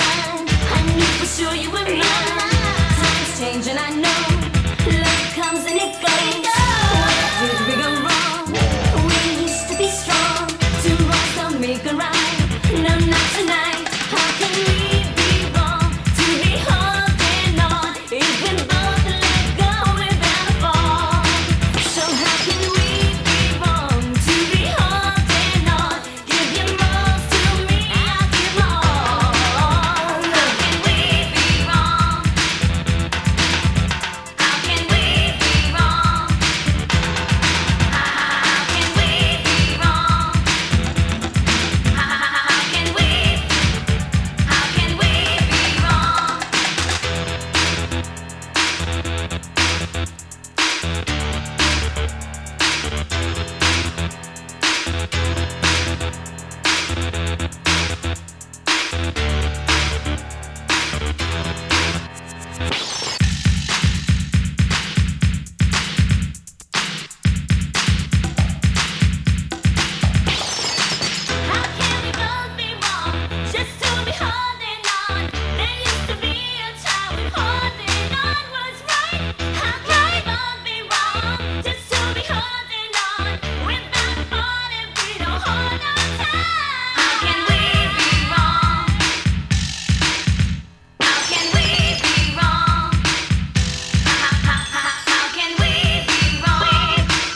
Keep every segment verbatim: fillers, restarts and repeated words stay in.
time. I knew for sure you were mine. Times change and I know love comes and it goes. What did we go wrong? We used to be strong. Two wrongs don't make a right. No, not tonight. How can we be wrong to be holding on? If we both let go, we're bound to fall. So how can we be wrong to be holding on? Give your most to me, I'll give my all. How can we be wrong? How can we be wrong? How can we be wrong? How can we? How can we be wrong? How can we both be wrong just to be holding on? There used to be a time when holding on was right. How can we both be wrong just to be holding on? We're bound to fall if we don't hold on tight. How can we be wrong? How can we be wrong? How how how how can we be wrong?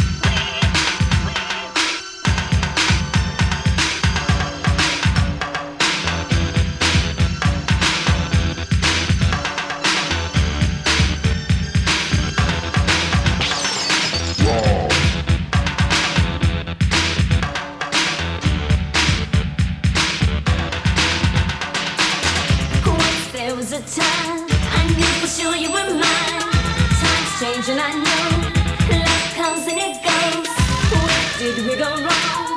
Once there was a time I knew for sure you were mine. Times change and I know love comes and it goes. Where did we go wrong?